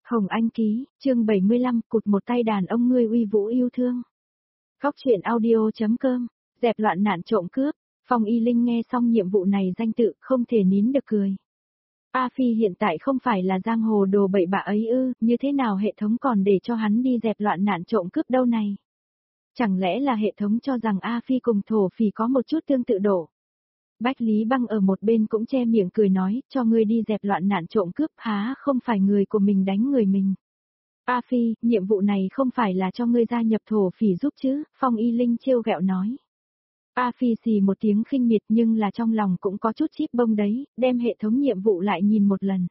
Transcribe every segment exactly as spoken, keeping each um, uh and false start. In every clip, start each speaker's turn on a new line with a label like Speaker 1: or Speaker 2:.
Speaker 1: Hồng Anh ký, chương bảy mươi lăm, cụt một tay đàn ông ngươi uy vũ yêu thương. Góc truyện audio.com, dẹp loạn nạn trộm cướp. Phong Y Linh nghe xong nhiệm vụ này danh tự, không thể nín được cười. A Phi hiện tại không phải là giang hồ đồ bậy bạ ấy ư, như thế nào hệ thống còn để cho hắn đi dẹp loạn nạn trộm cướp đâu này? Chẳng lẽ là hệ thống cho rằng A Phi cùng thổ phỉ có một chút tương tự độ? Bách Lý Băng ở một bên cũng che miệng cười nói, cho ngươi đi dẹp loạn nạn trộm cướp há không phải người của mình đánh người mình. A Phi, nhiệm vụ này không phải là cho ngươi gia nhập thổ phỉ giúp chứ, Phong Y Linh trêu ghẹo nói. A Phi xì một tiếng khinh miệt nhưng là trong lòng cũng có chút chíp bông đấy, đem hệ thống nhiệm vụ lại nhìn một lần.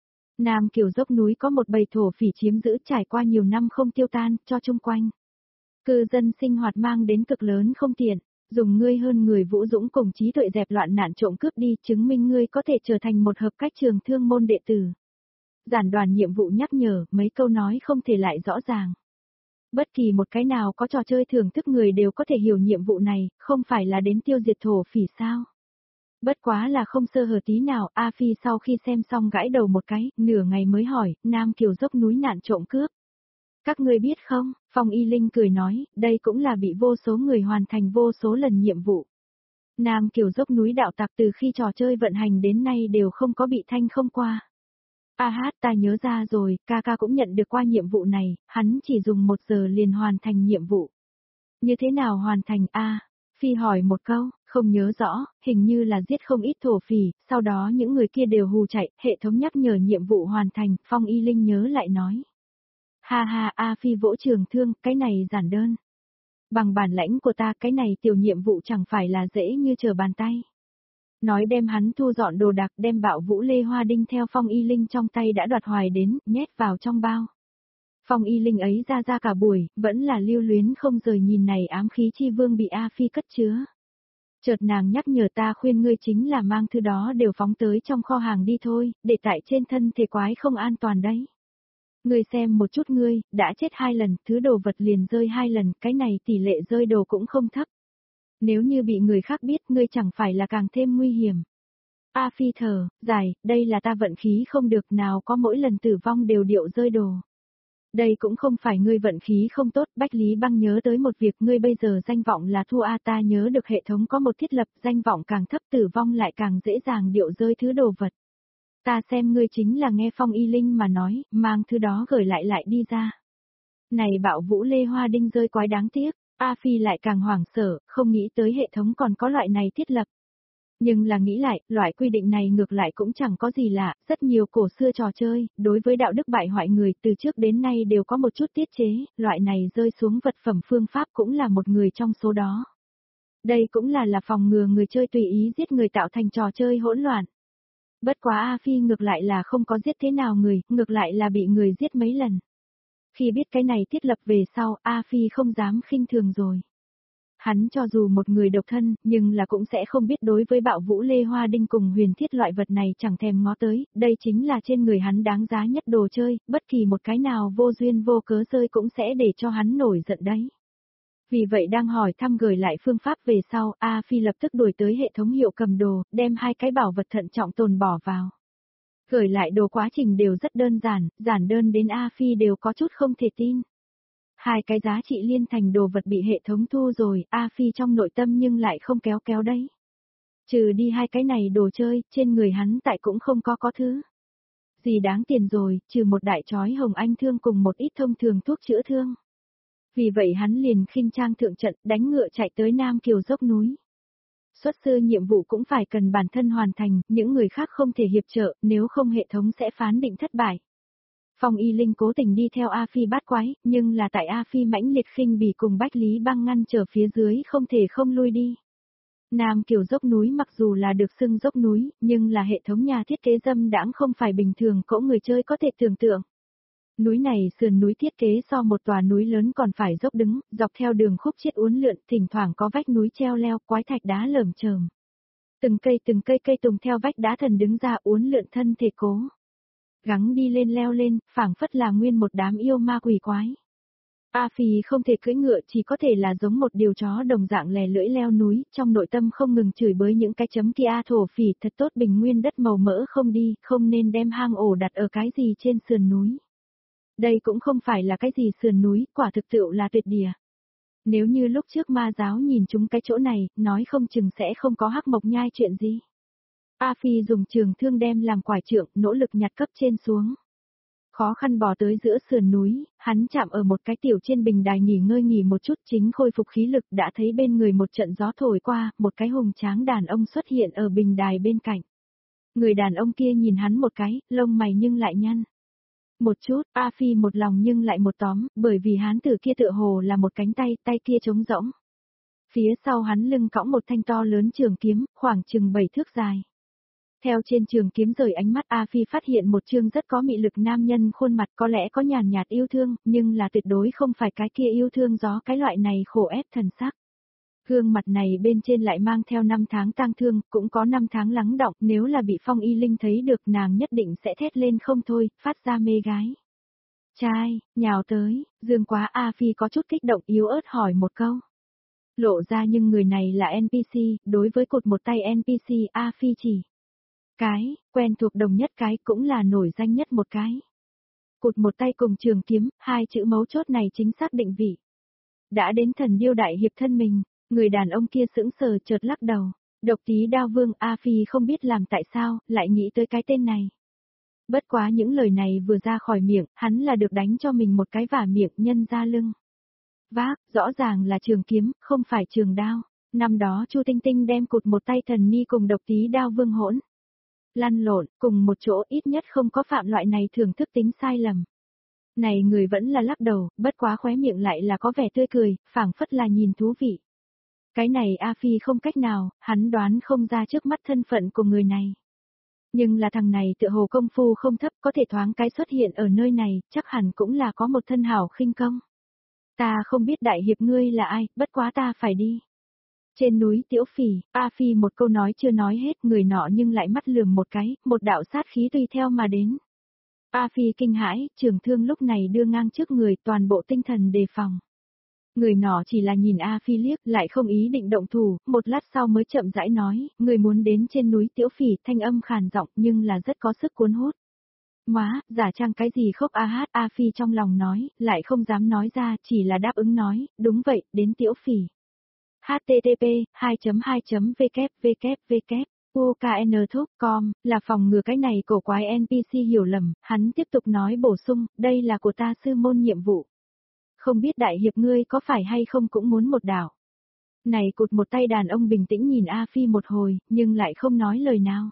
Speaker 1: Nam Kiều dốc núi có một bầy thổ phỉ chiếm giữ trải qua nhiều năm không tiêu tan, cho chung quanh. Cư dân sinh hoạt mang đến cực lớn không tiện. Dùng ngươi hơn người vũ dũng cùng trí tuệ dẹp loạn nạn trộm cướp đi, chứng minh ngươi có thể trở thành một hợp cách trường thương môn đệ tử. Giản đoàn nhiệm vụ nhắc nhở, mấy câu nói không thể lại rõ ràng. Bất kỳ một cái nào có trò chơi thưởng thức người đều có thể hiểu nhiệm vụ này, không phải là đến tiêu diệt thổ phỉ sao. Bất quá là không sơ hở tí nào, A Phi sau khi xem xong gãi đầu một cái, nửa ngày mới hỏi, Nam Kiều dốc núi nạn trộm cướp. Các ngươi biết không, Phong Y Linh cười nói, đây cũng là bị vô số người hoàn thành vô số lần nhiệm vụ. Nam Kiều dốc núi đạo tặc từ khi trò chơi vận hành đến nay đều không có bị thanh không qua. A hát ta nhớ ra rồi, ca ca cũng nhận được qua nhiệm vụ này, hắn chỉ dùng một giờ liền hoàn thành nhiệm vụ. Như thế nào hoàn thành A? Phi hỏi một câu, không nhớ rõ, hình như là giết không ít thổ phỉ, sau đó những người kia đều hù chạy, hệ thống nhắc nhở nhiệm vụ hoàn thành, Phong Y Linh nhớ lại nói. Ha ha, A Phi vỗ trường thương, cái này giản đơn. Bằng bản lãnh của ta, cái này tiểu nhiệm vụ chẳng phải là dễ như trở bàn tay. Nói đem hắn thu dọn đồ đạc, đem bạo vũ lê hoa đinh theo Phong Y Linh trong tay đã đoạt hoài đến, nhét vào trong bao. Phong Y Linh ấy ra ra cả buổi, vẫn là lưu luyến không rời nhìn này ám khí chi vương bị A Phi cất chứa. Chợt nàng nhắc nhở ta khuyên ngươi chính là mang thứ đó đều phóng tới trong kho hàng đi thôi, để tại trên thân thể quái không an toàn đấy. Ngươi xem một chút ngươi, đã chết hai lần, thứ đồ vật liền rơi hai lần, cái này tỷ lệ rơi đồ cũng không thấp. Nếu như bị người khác biết ngươi chẳng phải là càng thêm nguy hiểm. A Phi thở, dài, đây là ta vận khí không được nào có mỗi lần tử vong đều điệu rơi đồ. Đây cũng không phải ngươi vận khí không tốt, Bách Lý Băng nhớ tới một việc ngươi bây giờ danh vọng là thua A ta nhớ được hệ thống có một thiết lập danh vọng càng thấp tử vong lại càng dễ dàng điệu rơi thứ đồ vật. Ta xem ngươi chính là nghe Phong Y Linh mà nói, mang thứ đó gửi lại lại đi ra. Này bạo vũ lê hoa đinh rơi quái đáng tiếc, A Phi lại càng hoảng sợ, không nghĩ tới hệ thống còn có loại này thiết lập. Nhưng là nghĩ lại, loại quy định này ngược lại cũng chẳng có gì lạ, rất nhiều cổ xưa trò chơi, đối với đạo đức bại hoại người từ trước đến nay đều có một chút tiết chế, loại này rơi xuống vật phẩm phương pháp cũng là một người trong số đó. Đây cũng là là phòng ngừa người chơi tùy ý giết người tạo thành trò chơi hỗn loạn. Bất quá A Phi ngược lại là không có giết thế nào người, ngược lại là bị người giết mấy lần. Khi biết cái này thiết lập về sau, A Phi không dám khinh thường rồi. Hắn cho dù một người độc thân, nhưng là cũng sẽ không biết đối với bạo vũ lê hoa đinh cùng huyền thiết loại vật này chẳng thèm ngó tới, đây chính là trên người hắn đáng giá nhất đồ chơi, bất kỳ một cái nào vô duyên vô cớ rơi cũng sẽ để cho hắn nổi giận đấy. Vì vậy đang hỏi thăm gửi lại phương pháp về sau, A Phi lập tức đuổi tới hệ thống hiệu cầm đồ, đem hai cái bảo vật thận trọng tồn bỏ vào. Gửi lại đồ quá trình đều rất đơn giản, giản đơn đến A Phi đều có chút không thể tin. Hai cái giá trị liên thành đồ vật bị hệ thống thu rồi, A Phi trong nội tâm nhưng lại không kéo kéo đấy. Trừ đi hai cái này đồ chơi, trên người hắn tại cũng không có có thứ gì đáng tiền rồi, trừ một đại chói hồng anh thương cùng một ít thông thường thuốc chữa thương. Vì vậy hắn liền khinh trang thượng trận, đánh ngựa chạy tới Nam Kiều dốc núi. Xuất sư nhiệm vụ cũng phải cần bản thân hoàn thành, những người khác không thể hiệp trợ, nếu không hệ thống sẽ phán định thất bại. Phong Y Linh cố tình đi theo A Phi bát quái, nhưng là tại A Phi mãnh liệt khinh bỉ cùng Bách Lý Băng ngăn trở phía dưới không thể không lui đi. Nam Kiều dốc núi mặc dù là được xưng dốc núi, nhưng là hệ thống nhà thiết kế dâm đãng không phải bình thường cỗ người chơi có thể tưởng tượng. Núi này sườn núi thiết kế so một tòa núi lớn còn phải dốc đứng, dọc theo đường khúc chiết uốn lượn, thỉnh thoảng có vách núi treo leo, quái thạch đá lởm chởm. Từng cây từng cây cây tùng theo vách đá thần đứng ra uốn lượn thân thể cố. Gắng đi lên leo lên, phảng phất là nguyên một đám yêu ma quỷ quái. A Phi không thể cưỡi ngựa chỉ có thể là giống một điều chó đồng dạng lè lưỡi leo núi, trong nội tâm không ngừng chửi bới những cái chấm kia thổ phỉ thật tốt bình nguyên đất màu mỡ không đi, không nên đem hang ổ đặt ở cái gì trên sườn núi. Đây cũng không phải là cái gì sườn núi, quả thực sự là tuyệt địa. Nếu như lúc trước ma giáo nhìn chúng cái chỗ này, nói không chừng sẽ không có hắc mộc nhai chuyện gì. A Phi dùng trường thương đem làm quải trượng, nỗ lực nhặt cấp trên xuống. Khó khăn bò tới giữa sườn núi, hắn chạm ở một cái tiểu trên bình đài nghỉ ngơi nghỉ một chút chính khôi phục khí lực đã thấy bên người một trận gió thổi qua, một cái hùng tráng đàn ông xuất hiện ở bình đài bên cạnh. Người đàn ông kia nhìn hắn một cái, lông mày nhưng lại nhăn. Một chút, A Phi một lòng nhưng lại một tóm, bởi vì hắn từ kia tựa hồ là một cánh tay, tay kia trống rỗng. Phía sau hắn lưng cõng một thanh to lớn trường kiếm, khoảng chừng bảy thước dài. Theo trên trường kiếm rời ánh mắt A Phi phát hiện một chương rất có mị lực nam nhân khuôn mặt có lẽ có nhàn nhạt yêu thương, nhưng là tuyệt đối không phải cái kia yêu thương gió cái loại này khổ ép thần sắc. Gương mặt này bên trên lại mang theo năm tháng tang thương, cũng có năm tháng lắng đọng, nếu là bị Phong Y Linh thấy được nàng nhất định sẽ thét lên không thôi, phát ra mê gái. Trai, nhào tới, dương quá A Phi có chút kích động yếu ớt hỏi một câu. Lộ ra nhưng người này là en pê xê, đối với cột một tay en pê xê A Phi chỉ. Cái, quen thuộc đồng nhất cái cũng là nổi danh nhất một cái. Cụt một tay cùng trường kiếm, hai chữ mấu chốt này chính xác định vị. Đã đến thần điêu đại hiệp thân mình, người đàn ông kia sững sờ chợt lắc đầu. Độc Tí Đao Vương A Phi không biết làm tại sao, lại nghĩ tới cái tên này. Bất quá những lời này vừa ra khỏi miệng, hắn là được đánh cho mình một cái vả miệng nhân ra lưng. Vác, rõ ràng là trường kiếm, không phải trường đao. Năm đó Chu Tinh Tinh đem cụt một tay thần ni cùng Độc Tí Đao Vương hỗn lăn lộn, cùng một chỗ ít nhất không có phạm loại này thưởng thức tính sai lầm. Này người vẫn là lắc đầu, bất quá khóe miệng lại là có vẻ tươi cười, phảng phất là nhìn thú vị. Cái này A Phi không cách nào, hắn đoán không ra trước mắt thân phận của người này. Nhưng là thằng này tựa hồ công phu không thấp có thể thoáng cái xuất hiện ở nơi này, chắc hẳn cũng là có một thân hảo khinh công. Ta không biết đại hiệp ngươi là ai, bất quá ta phải đi. Trên núi Tiểu Phỉ, A Phi một câu nói chưa nói hết, người nọ nhưng lại mắt lườm một cái, một đạo sát khí tùy theo mà đến. A Phi kinh hãi, trường thương lúc này đưa ngang trước người, toàn bộ tinh thần đề phòng. Người nọ chỉ là nhìn A Phi liếc, lại không ý định động thủ, một lát sau mới chậm rãi nói, người muốn đến trên núi Tiểu Phỉ, thanh âm khàn giọng nhưng là rất có sức cuốn hút. Móa, giả trang cái gì khóc a hát, A Phi trong lòng nói, lại không dám nói ra, chỉ là đáp ứng nói, đúng vậy, đến Tiểu Phỉ. H T T P hai chấm hai chấm W W W U K N Thúc com là phòng ngừa cái này cổ quái en pê xê hiểu lầm, hắn tiếp tục nói bổ sung, đây là của ta sư môn nhiệm vụ. Không biết đại hiệp ngươi có phải hay không cũng muốn một đảo. Này cụt một tay đàn ông bình tĩnh nhìn A Phi một hồi, nhưng lại không nói lời nào.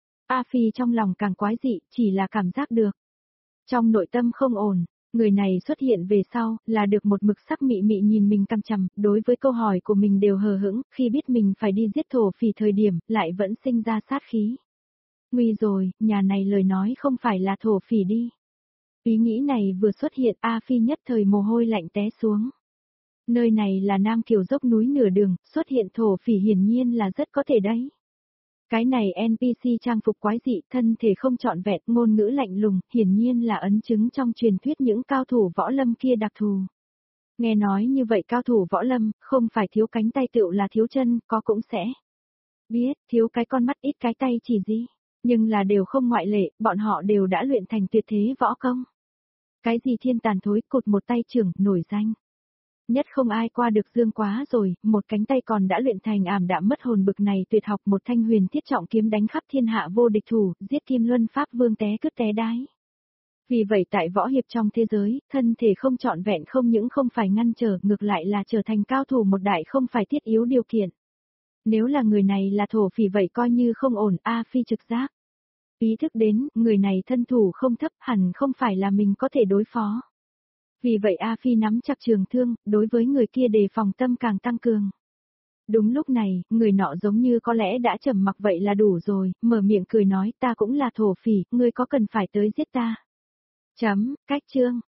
Speaker 1: A Phi trong lòng càng quái dị, chỉ là cảm giác được. Trong nội tâm không ổn. Người này xuất hiện về sau, là được một mực sắc mị mị nhìn mình căm chằm, đối với câu hỏi của mình đều hờ hững, khi biết mình phải đi giết thổ phỉ thời điểm, lại vẫn sinh ra sát khí. Nguy rồi, nhà này lời nói không phải là thổ phỉ đi. Ý nghĩ này vừa xuất hiện, A Phi nhất thời mồ hôi lạnh té xuống. Nơi này là Nam Kiều dốc núi nửa đường, xuất hiện thổ phỉ hiển nhiên là rất có thể đấy. Cái này en pê xê trang phục quái dị, thân thể không trọn vẹn, ngôn ngữ lạnh lùng, hiển nhiên là ấn chứng trong truyền thuyết những cao thủ võ lâm kia đặc thù. Nghe nói như vậy cao thủ võ lâm, không phải thiếu cánh tay tựu là thiếu chân, có cũng sẽ. Biết, thiếu cái con mắt ít cái tay chỉ gì, nhưng là đều không ngoại lệ, bọn họ đều đã luyện thành tuyệt thế võ công. Cái gì thiên tàn thối, cụt một tay trưởng, nổi danh. Nhất không ai qua được Dương Quá rồi, một cánh tay còn đã luyện thành ảm đạm mất hồn bực này tuyệt học một thanh huyền thiết trọng kiếm đánh khắp thiên hạ vô địch thủ, giết Kim Luân Pháp Vương té cứt té đái. Vì vậy tại võ hiệp trong thế giới, thân thể không trọn vẹn không những không phải ngăn trở, ngược lại là trở thành cao thủ một đại không phải thiết yếu điều kiện. Nếu là người này là thổ phỉ vậy coi như không ổn, A Phi trực giác. Ý thức đến, người này thân thủ không thấp hẳn không phải là mình có thể đối phó. Vì vậy A Phi nắm chặt trường thương, đối với người kia đề phòng tâm càng tăng cường. Đúng lúc này, người nọ giống như có lẽ đã trầm mặc vậy là đủ rồi, mở miệng cười nói ta cũng là thổ phỉ, ngươi có cần phải tới giết ta. Chấm, cách chương.